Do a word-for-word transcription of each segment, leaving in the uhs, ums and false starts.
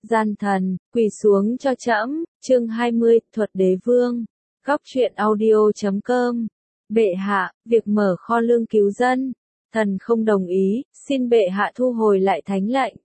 Gian thần, quỳ xuống cho trẫm, chương hai mươi, thuật đế vương. Góc truyện audio chấm com. Bệ hạ, việc mở kho lương cứu dân, thần không đồng ý, xin bệ hạ thu hồi lại thánh lệnh.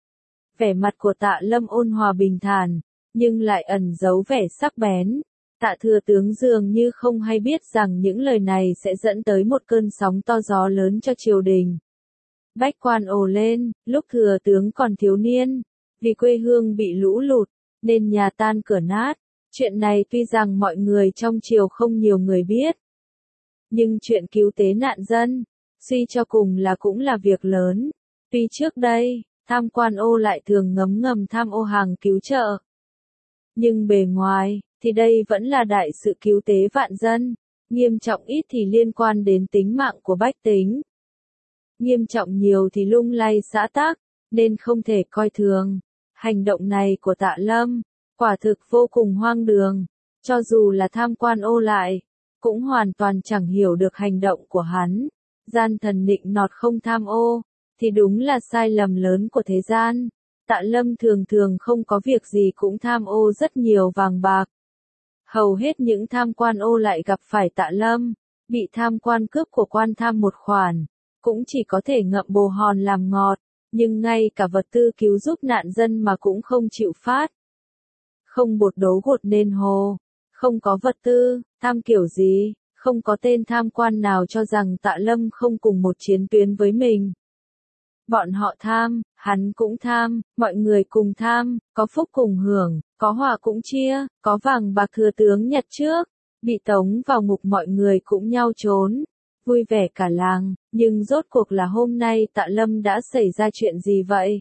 Vẻ mặt của Tạ Lâm ôn hòa bình thản, nhưng lại ẩn giấu vẻ sắc bén. Tạ thừa tướng dường như không hay biết rằng những lời này sẽ dẫn tới một cơn sóng to gió lớn cho triều đình. Bách quan ồ lên, lúc thừa tướng còn thiếu niên, vì quê hương bị lũ lụt, nên nhà tan cửa nát. Chuyện này tuy rằng mọi người trong triều không nhiều người biết, nhưng chuyện cứu tế nạn dân, suy cho cùng là cũng là việc lớn. Tuy trước đây, tham quan ô lại thường ngấm ngầm tham ô hàng cứu trợ, nhưng bề ngoài, thì đây vẫn là đại sự cứu tế vạn dân, nghiêm trọng ít thì liên quan đến tính mạng của bách tính. Nghiêm trọng nhiều thì lung lay xã tắc, nên không thể coi thường. Hành động này của Tạ Lâm, quả thực vô cùng hoang đường, cho dù là tham quan ô lại, cũng hoàn toàn chẳng hiểu được hành động của hắn. Gian thần nịnh nọt không tham ô, thì đúng là sai lầm lớn của thế gian. Tạ Lâm thường thường không có việc gì cũng tham ô rất nhiều vàng bạc. Hầu hết những tham quan ô lại gặp phải Tạ Lâm, bị tham quan cướp của quan tham một khoản, cũng chỉ có thể ngậm bồ hòn làm ngọt, nhưng ngay cả vật tư cứu giúp nạn dân mà cũng không chịu phát. Không bột đấu gột nên hồ, không có vật tư, tham kiểu gì, không có tên tham quan nào cho rằng Tạ Lâm không cùng một chiến tuyến với mình. Bọn họ tham, hắn cũng tham, mọi người cùng tham, có phúc cùng hưởng, có họa cũng chia, có vàng bạc thừa tướng nhặt trước, bị tống vào ngục mọi người cũng nhau trốn, vui vẻ cả làng, nhưng rốt cuộc là hôm nay Tạ Lâm đã xảy ra chuyện gì vậy?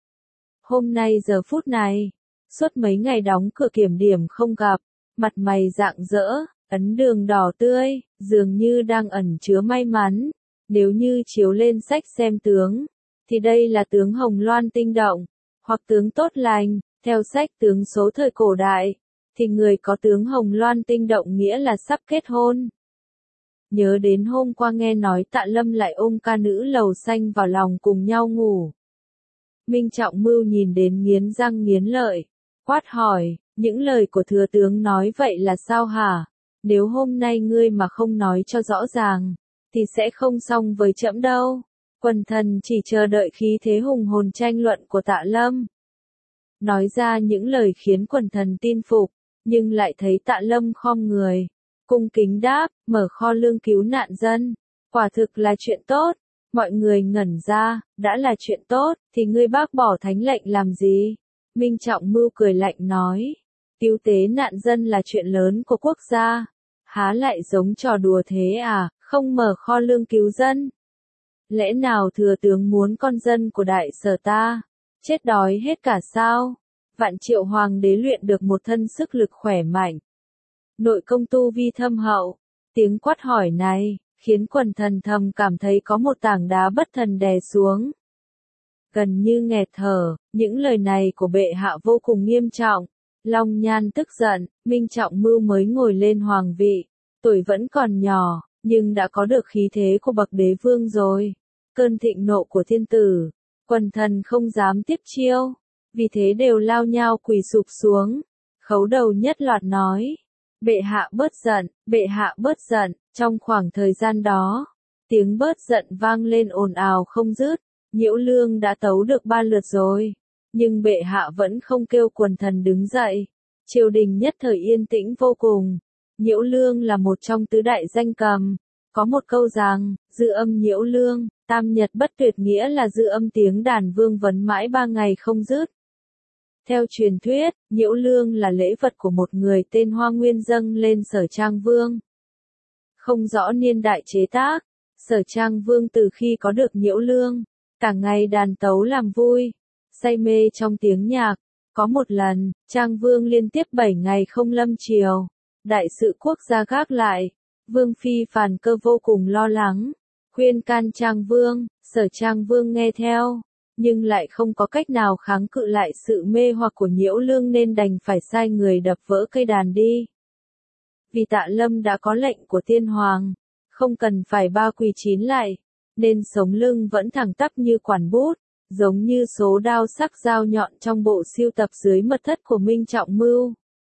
Hôm nay giờ phút này, suốt mấy ngày đóng cửa kiểm điểm không gặp, mặt mày rạng rỡ, ấn đường đỏ tươi, dường như đang ẩn chứa may mắn. Nếu như chiếu lên sách xem tướng, thì đây là tướng Hồng Loan tinh động, hoặc tướng tốt lành. Theo sách tướng số thời cổ đại, thì người có tướng Hồng Loan tinh động nghĩa là sắp kết hôn. Nhớ đến hôm qua nghe nói Tạ Lâm lại ôm ca nữ lầu xanh vào lòng cùng nhau ngủ. Minh Trọng Mưu nhìn đến nghiến răng nghiến lợi, quát hỏi, những lời của thừa tướng nói vậy là sao hả? Nếu hôm nay ngươi mà không nói cho rõ ràng, thì sẽ không xong với trẫm đâu. Quần thần chỉ chờ đợi khí thế hùng hồn tranh luận của Tạ Lâm. Nói ra những lời khiến quần thần tin phục, nhưng lại thấy Tạ Lâm khom người, cung kính đáp, mở kho lương cứu nạn dân, quả thực là chuyện tốt. Mọi người ngẩn ra, đã là chuyện tốt, thì ngươi bác bỏ thánh lệnh làm gì? Minh Trọng Mưu cười lạnh nói, cứu tế nạn dân là chuyện lớn của quốc gia, há lại giống trò đùa thế à, không mở kho lương cứu dân? Lẽ nào thừa tướng muốn con dân của đại sở ta chết đói hết cả sao? Vạn Triệu hoàng đế luyện được một thân sức lực khỏe mạnh, nội công tu vi thâm hậu. Tiếng quát hỏi này khiến quần thần thầm cảm thấy có một tảng đá bất thần đè xuống, gần như nghẹt thở. Những lời này của bệ hạ vô cùng nghiêm trọng. Long Nhan tức giận, Minh Trọng Mưu mới ngồi lên hoàng vị, tuổi vẫn còn nhỏ, nhưng đã có được khí thế của bậc đế vương rồi. Cơn thịnh nộ của thiên tử, quần thần không dám tiếp chiêu, vì thế đều lao nhao quỳ sụp xuống. Khấu đầu nhất loạt nói, bệ hạ bớt giận, bệ hạ bớt giận. Trong khoảng thời gian đó, tiếng bớt giận vang lên ồn ào không dứt. Nhiễu Lương đã tấu được ba lượt rồi, nhưng bệ hạ vẫn không kêu quần thần đứng dậy. Triều đình nhất thời yên tĩnh vô cùng. Nhiễu Lương là một trong tứ đại danh cầm. Có một câu rằng, dư âm Nhiễu Lương, tam nhật bất tuyệt, nghĩa là dư âm tiếng đàn vương vấn mãi ba ngày không dứt. Theo truyền thuyết, Nhiễu Lương là lễ vật của một người tên Hoa Nguyên dâng lên Sở Trang Vương. Không rõ niên đại chế tác, Sở Trang Vương từ khi có được Nhiễu Lương, cả ngày đàn tấu làm vui, say mê trong tiếng nhạc. Có một lần, Trang Vương liên tiếp bảy ngày không lâm triều, đại sự quốc gia gác lại. Vương phi Phàn Cơ vô cùng lo lắng, khuyên can Trang Vương. Sở Trang Vương nghe theo, nhưng lại không có cách nào kháng cự lại sự mê hoặc của Nhiễu Lương nên đành phải sai người đập vỡ cây đàn đi. Vì Tạ Lâm đã có lệnh của tiên hoàng, không cần phải ba quỳ chín lại, nên sống lưng vẫn thẳng tắp như quản bút. giống như số đao sắc dao nhọn trong bộ sưu tập dưới mật thất của Minh Trọng Mưu.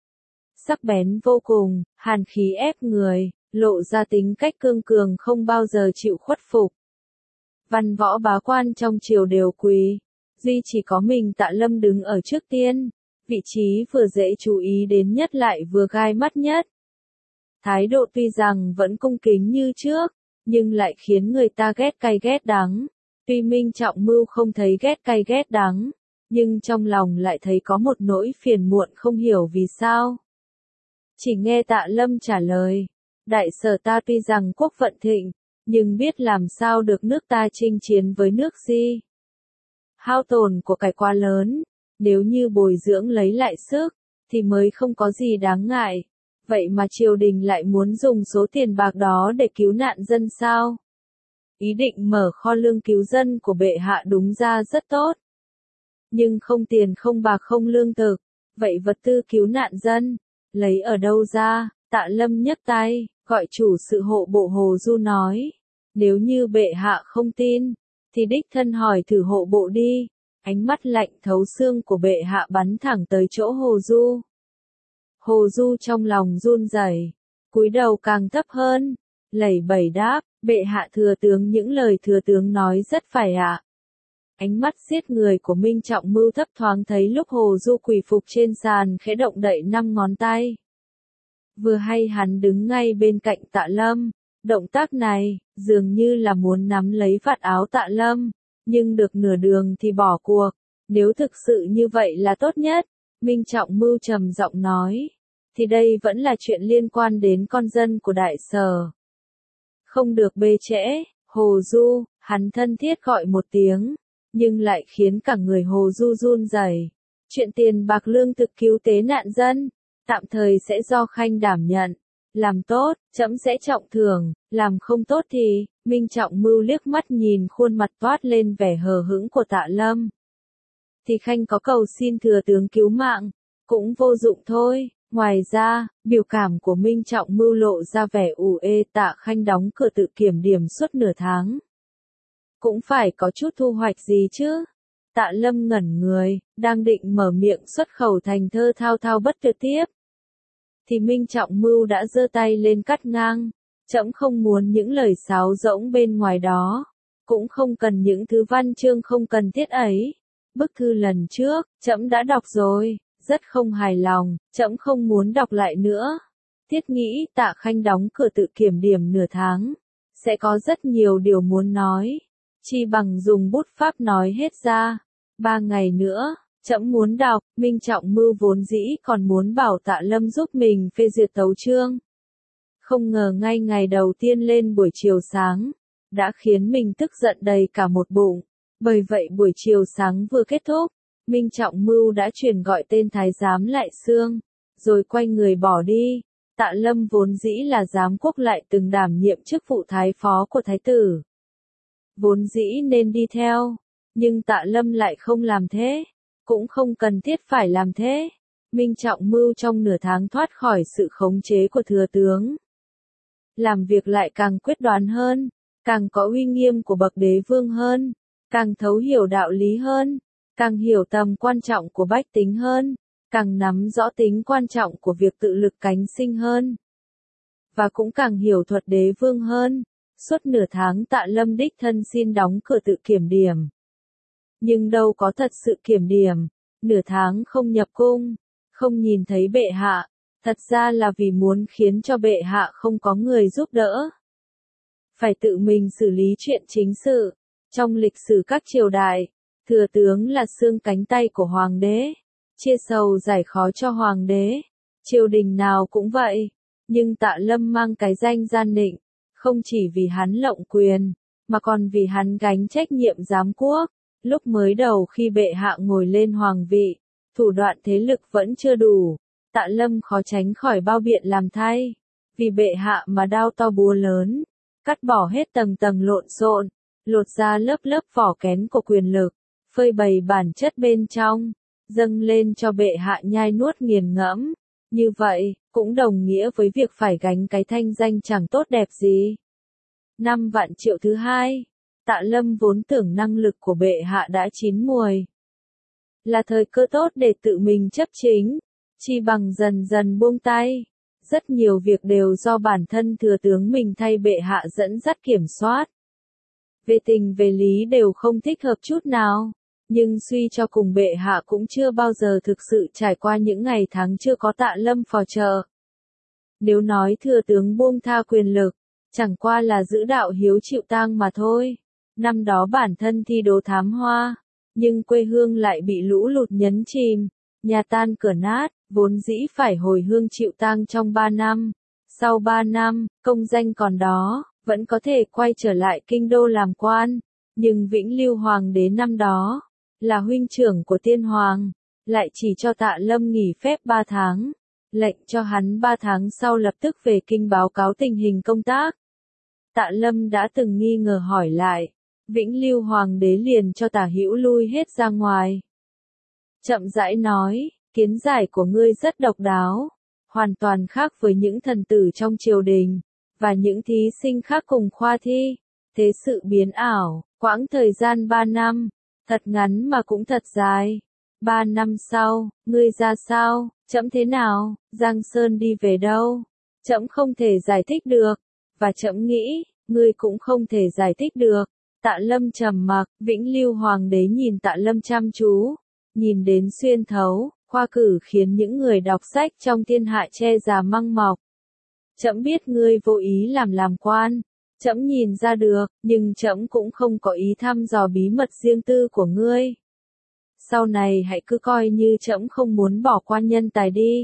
Sắc bén vô cùng, hàn khí ép người, lộ ra tính cách cương cường không bao giờ chịu khuất phục. Văn võ bá quan trong triều đều quỳ, duy chỉ có mình Tạ Lâm đứng ở trước tiên, vị trí vừa dễ chú ý đến nhất lại vừa gai mắt nhất. Thái độ tuy rằng vẫn cung kính như trước, nhưng lại khiến người ta ghét cay ghét đắng. Tuy Minh Trọng Mưu không thấy ghét cay ghét đắng, nhưng trong lòng lại thấy có một nỗi phiền muộn không hiểu vì sao. Chỉ nghe Tạ Lâm trả lời, đại sở ta tuy rằng quốc vận thịnh, nhưng biết làm sao được nước ta chinh chiến với nước Di. Hao tổn của cải quá lớn, nếu như bồi dưỡng lấy lại sức, thì mới không có gì đáng ngại. Vậy mà triều đình lại muốn dùng số tiền bạc đó để cứu nạn dân sao? Ý định mở kho lương cứu dân của bệ hạ đúng ra rất tốt. Nhưng không tiền không bạc không lương thực, vậy vật tư cứu nạn dân, lấy ở đâu ra? Tạ Lâm nhấc tay, gọi chủ sự hộ bộ Hồ Du nói. Nếu như bệ hạ không tin, thì đích thân hỏi thử hộ bộ đi. Ánh mắt lạnh thấu xương của bệ hạ bắn thẳng tới chỗ Hồ Du. Hồ Du trong lòng run rẩy, cúi đầu càng thấp hơn, lẩy bẩy đáp, bệ hạ thừa tướng những lời thừa tướng nói rất phải ạ. À. Ánh mắt giết người của Minh Trọng Mưu thấp thoáng thấy lúc Hồ Du quỳ phục trên sàn khẽ động đậy năm ngón tay. Vừa hay hắn đứng ngay bên cạnh Tạ Lâm, động tác này, dường như là muốn nắm lấy vạt áo Tạ Lâm, nhưng được nửa đường thì bỏ cuộc, nếu thực sự như vậy là tốt nhất. Minh Trọng Mưu trầm giọng nói, thì đây vẫn là chuyện liên quan đến con dân của đại sở. Không được bê trễ, Hồ Du, hắn thân thiết gọi một tiếng, nhưng lại khiến cả người Hồ Du run rẩy. Chuyện tiền bạc lương thực cứu tế nạn dân, tạm thời sẽ do Khanh đảm nhận. Làm tốt, trẫm sẽ trọng thưởng, làm không tốt thì, Minh Trọng Mưu liếc mắt nhìn khuôn mặt toát lên vẻ hờ hững của Tạ Lâm. Thì Khanh có cầu xin thừa tướng cứu mạng, cũng vô dụng thôi. Ngoài ra, biểu cảm của Minh Trọng Mưu lộ ra vẻ ủ ê. Tạ Khanh đóng cửa tự kiểm điểm suốt nửa tháng. Cũng phải có chút thu hoạch gì chứ. Tạ Lâm ngẩn người, đang định mở miệng xuất khẩu thành thơ thao thao bất tuyệt tiếp. Thì Minh Trọng Mưu đã giơ tay lên cắt ngang. Trẫm không muốn những lời sáo rỗng bên ngoài đó. Cũng không cần những thứ văn chương không cần thiết ấy. Bức thư lần trước, trẫm đã đọc rồi, rất không hài lòng, trẫm không muốn đọc lại nữa. Thiết nghĩ Tạ Khanh đóng cửa tự kiểm điểm nửa tháng, sẽ có rất nhiều điều muốn nói, chi bằng dùng bút pháp nói hết ra. Ba ngày nữa, trẫm muốn đọc. Minh Trọng Mưu vốn dĩ còn muốn bảo Tạ Lâm giúp mình phê duyệt tấu chương. Không ngờ ngay ngày đầu tiên lên buổi chiều sáng, đã khiến mình tức giận đầy cả một bụng. Bởi vậy buổi chiều sáng vừa kết thúc, Minh Trọng Mưu đã truyền gọi tên thái giám Lại Xương, rồi quay người bỏ đi. Tạ Lâm vốn dĩ là giám quốc lại từng đảm nhiệm chức vụ thái phó của thái tử. Vốn dĩ nên đi theo, nhưng Tạ Lâm lại không làm thế, cũng không cần thiết phải làm thế. Minh Trọng Mưu trong nửa tháng thoát khỏi sự khống chế của thừa tướng. Làm việc lại càng quyết đoán hơn, càng có uy nghiêm của bậc đế vương hơn, càng thấu hiểu đạo lý hơn, càng hiểu tầm quan trọng của bách tính hơn, càng nắm rõ tính quan trọng của việc tự lực cánh sinh hơn. Và cũng càng hiểu thuật đế vương hơn. Suốt nửa tháng Tạ Lâm đích thân xin đóng cửa tự kiểm điểm. Nhưng đâu có thật sự kiểm điểm, nửa tháng không nhập cung, không nhìn thấy bệ hạ, thật ra là vì muốn khiến cho bệ hạ không có người giúp đỡ. Phải tự mình xử lý chuyện chính sự. Trong lịch sử các triều đại, thừa tướng là xương cánh tay của hoàng đế, chia sầu giải khó cho hoàng đế. Triều đình nào cũng vậy, nhưng Tạ Lâm mang cái danh gian nịnh, không chỉ vì hắn lộng quyền, mà còn vì hắn gánh trách nhiệm giám quốc. Lúc mới đầu khi bệ hạ ngồi lên hoàng vị, thủ đoạn thế lực vẫn chưa đủ, Tạ Lâm khó tránh khỏi bao biện làm thay. Vì bệ hạ mà đao to búa lớn, cắt bỏ hết tầng tầng lộn xộn, lột ra lớp lớp vỏ kén của quyền lực, phơi bày bản chất bên trong, dâng lên cho bệ hạ nhai nuốt nghiền ngẫm. Như vậy, cũng đồng nghĩa với việc phải gánh cái thanh danh chẳng tốt đẹp gì. Năm Vạn Triệu thứ hai, Tạ Lâm vốn tưởng năng lực của bệ hạ đã chín muồi, là thời cơ tốt để tự mình chấp chính, chi bằng dần dần buông tay. Rất nhiều việc đều do bản thân thừa tướng mình thay bệ hạ dẫn dắt kiểm soát. Về tình về lý đều không thích hợp chút nào, nhưng suy cho cùng bệ hạ cũng chưa bao giờ thực sự trải qua những ngày tháng chưa có Tạ Lâm phò trợ. Nếu nói thừa tướng buông tha quyền lực, chẳng qua là giữ đạo hiếu chịu tang mà thôi. Năm đó bản thân thi đỗ thám hoa, nhưng quê hương lại bị lũ lụt nhấn chìm, nhà tan cửa nát, vốn dĩ phải hồi hương chịu tang trong ba năm. Sau ba năm, công danh còn đó, vẫn có thể quay trở lại kinh đô làm quan, nhưng Vĩnh Lưu Hoàng đế năm đó, là huynh trưởng của tiên hoàng, lại chỉ cho Tạ Lâm nghỉ phép ba tháng, lệnh cho hắn ba tháng sau lập tức về kinh báo cáo tình hình công tác. Tạ Lâm đã từng nghi ngờ hỏi lại, Vĩnh Lưu Hoàng đế liền cho Tả Hữu lui hết ra ngoài. Chậm rãi nói, kiến giải của ngươi rất độc đáo, hoàn toàn khác với những thần tử trong triều đình, và những thí sinh khác cùng khoa thi. Thế sự biến ảo, quãng thời gian ba năm, thật ngắn mà cũng thật dài. Ba năm sau, ngươi ra sao, trẫm thế nào, Giang Sơn đi về đâu? Trẫm không thể giải thích được, và trẫm nghĩ, ngươi cũng không thể giải thích được. Tạ Lâm trầm mặc, Vĩnh Lưu Hoàng đế nhìn Tạ Lâm chăm chú, nhìn đến xuyên thấu, khoa cử khiến những người đọc sách trong thiên hạ che già măng mọc. Trẫm biết ngươi vô ý làm làm quan, trẫm nhìn ra được, nhưng trẫm cũng không có ý thăm dò bí mật riêng tư của ngươi. Sau này hãy cứ coi như trẫm không muốn bỏ qua nhân tài đi.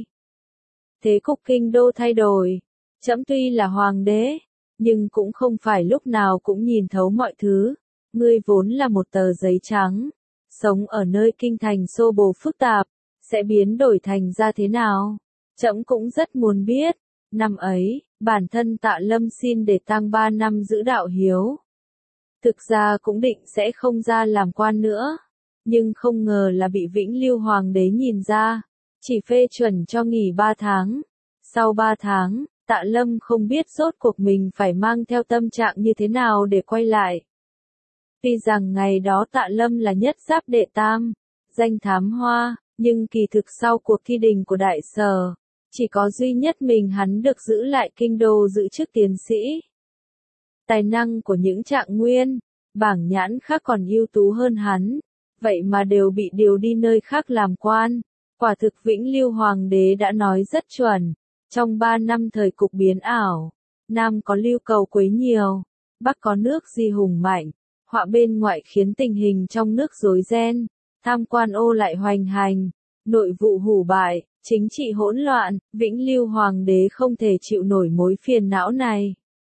Thế cục kinh đô thay đổi, trẫm tuy là hoàng đế, nhưng cũng không phải lúc nào cũng nhìn thấu mọi thứ. Ngươi vốn là một tờ giấy trắng, sống ở nơi kinh thành xô bồ phức tạp, sẽ biến đổi thành ra thế nào? Trẫm cũng rất muốn biết. Năm ấy, bản thân Tạ Lâm xin để tang ba năm giữ đạo hiếu. Thực ra cũng định sẽ không ra làm quan nữa, nhưng không ngờ là bị Vĩnh Lưu Hoàng đế nhìn ra, chỉ phê chuẩn cho nghỉ ba tháng. Sau ba tháng, Tạ Lâm không biết rốt cuộc mình phải mang theo tâm trạng như thế nào để quay lại. Tuy rằng ngày đó Tạ Lâm là nhất giáp đệ tam, danh thám hoa, nhưng kỳ thực sau cuộc thi đình của đại sở, chỉ có duy nhất mình hắn được giữ lại kinh đô giữ chức tiến sĩ. Tài năng của những trạng nguyên, bảng nhãn khác còn ưu tú hơn hắn, vậy mà đều bị điều đi nơi khác làm quan. Quả thực Vĩnh Lưu Hoàng đế đã nói rất chuẩn. Trong ba năm thời cục biến ảo, Nam có lưu cầu quấy nhiều, Bắc có nước Di hùng mạnh, họa bên ngoại khiến tình hình trong nước rối ren, tham quan ô lại hoành hành, nội vụ hủ bại, chính trị hỗn loạn. Vĩnh Lưu Hoàng đế không thể chịu nổi mối phiền não này.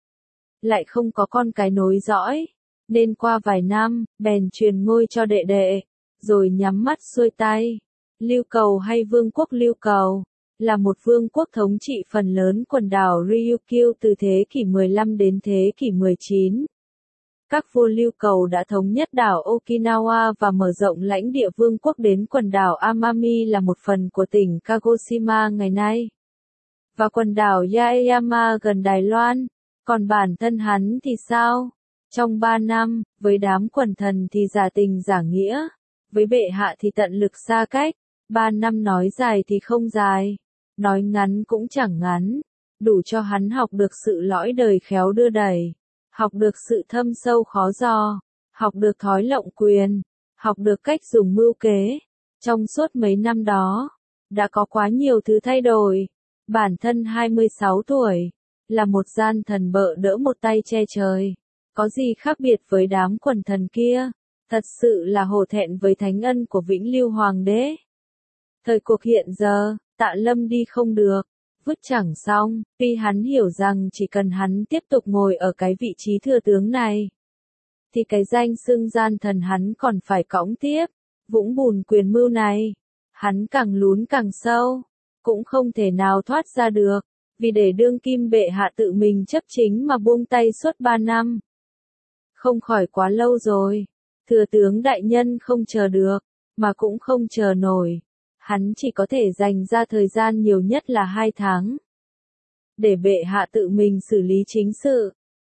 Lại không có con cái nối dõi, nên qua vài năm, bèn truyền ngôi cho đệ đệ, rồi nhắm mắt xuôi tay. Lưu Cầu hay Vương quốc Lưu Cầu, là một vương quốc thống trị phần lớn quần đảo Ryukyu từ thế kỷ mười lăm đến thế kỷ mười chín. Các vua Lưu Cầu đã thống nhất đảo Okinawa và mở rộng lãnh địa vương quốc đến quần đảo Amami là một phần của tỉnh Kagoshima ngày nay, và quần đảo Yaeyama gần Đài Loan. Còn bản thân hắn thì sao? Trong ba năm, với đám quần thần thì giả tình giả nghĩa, với bệ hạ thì tận lực xa cách. Ba năm nói dài thì không dài, nói ngắn cũng chẳng ngắn, đủ cho hắn học được sự lõi đời khéo đưa đẩy, học được sự thâm sâu khó dò, học được thói lộng quyền, học được cách dùng mưu kế. Trong suốt mấy năm đó, đã có quá nhiều thứ thay đổi. Bản thân hai mươi sáu tuổi, là một gian thần bợ đỡ một tay che trời, có gì khác biệt với đám quần thần kia, thật sự là hổ thẹn với thánh ân của Vĩnh Lưu Hoàng đế. Thời cuộc hiện giờ, Tạ Lâm đi không được, vứt chẳng xong, tuy hắn hiểu rằng chỉ cần hắn tiếp tục ngồi ở cái vị trí thừa tướng này, thì cái danh xưng gian thần hắn còn phải cõng tiếp. Vũng bùn quyền mưu này, hắn càng lún càng sâu, cũng không thể nào thoát ra được, vì để đương kim bệ hạ tự mình chấp chính mà buông tay suốt ba năm. Không khỏi quá lâu rồi, thừa tướng đại nhân không chờ được, mà cũng không chờ nổi. Hắn chỉ có thể dành ra thời gian nhiều nhất là hai tháng, để bệ hạ tự mình xử lý chính sự,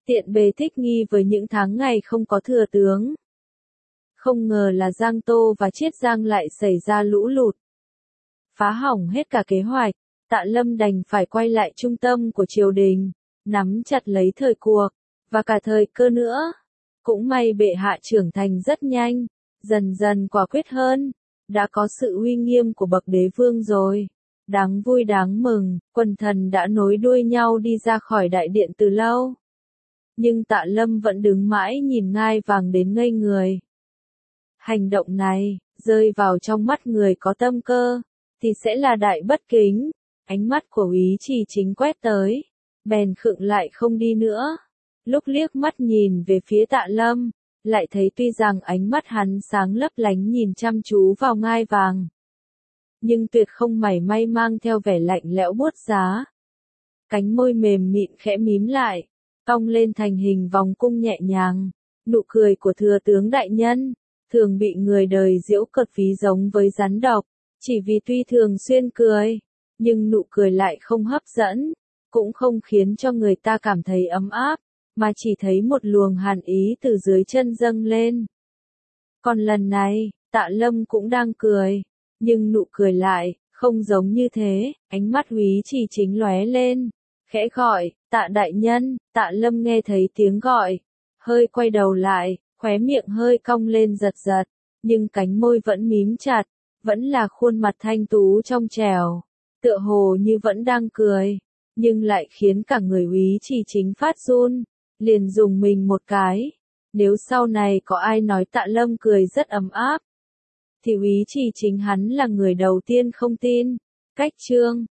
tiện bề thích nghi với những tháng ngày không có thừa tướng. Không ngờ là Giang Tô và Chiết Giang lại xảy ra lũ lụt. Phá hỏng hết cả kế hoạch, Tạ Lâm đành phải quay lại trung tâm của triều đình, nắm chặt lấy thời cuộc, và cả thời cơ nữa. Cũng may bệ hạ trưởng thành rất nhanh, dần dần quả quyết hơn, đã có sự uy nghiêm của bậc đế vương rồi. Đáng vui đáng mừng, quần thần đã nối đuôi nhau đi ra khỏi đại điện từ lâu. Nhưng Tạ Lâm vẫn đứng mãi nhìn ngai vàng đến ngây người. Hành động này, rơi vào trong mắt người có tâm cơ, thì sẽ là đại bất kính. Ánh mắt của Úy Trì Chính quét tới, bèn khựng lại không đi nữa. Lúc liếc mắt nhìn về phía Tạ Lâm, lại thấy tuy rằng ánh mắt hắn sáng lấp lánh nhìn chăm chú vào ngai vàng, nhưng tuyệt không mảy may mang theo vẻ lạnh lẽo buốt giá. Cánh môi mềm mịn khẽ mím lại, cong lên thành hình vòng cung nhẹ nhàng. Nụ cười của thừa tướng đại nhân, thường bị người đời giễu cợt ví giống với rắn độc, chỉ vì tuy thường xuyên cười, nhưng nụ cười lại không hấp dẫn, cũng không khiến cho người ta cảm thấy ấm áp, mà chỉ thấy một luồng hàn ý từ dưới chân dâng lên. Còn lần này, Tạ Lâm cũng đang cười, nhưng nụ cười lại, không giống như thế. Ánh mắt Úy Trì Chính lóe lên, khẽ gọi, Tạ đại nhân. Tạ Lâm nghe thấy tiếng gọi, hơi quay đầu lại, khóe miệng hơi cong lên giật giật, nhưng cánh môi vẫn mím chặt, vẫn là khuôn mặt thanh tú trong trẻo, tựa hồ như vẫn đang cười, nhưng lại khiến cả người Úy Trì Chính phát run, liền dùng mình một cái. Nếu sau này có ai nói Tạ Lâm cười rất ấm áp, thì Úy Trì Chính hắn là người đầu tiên không tin. Cách chương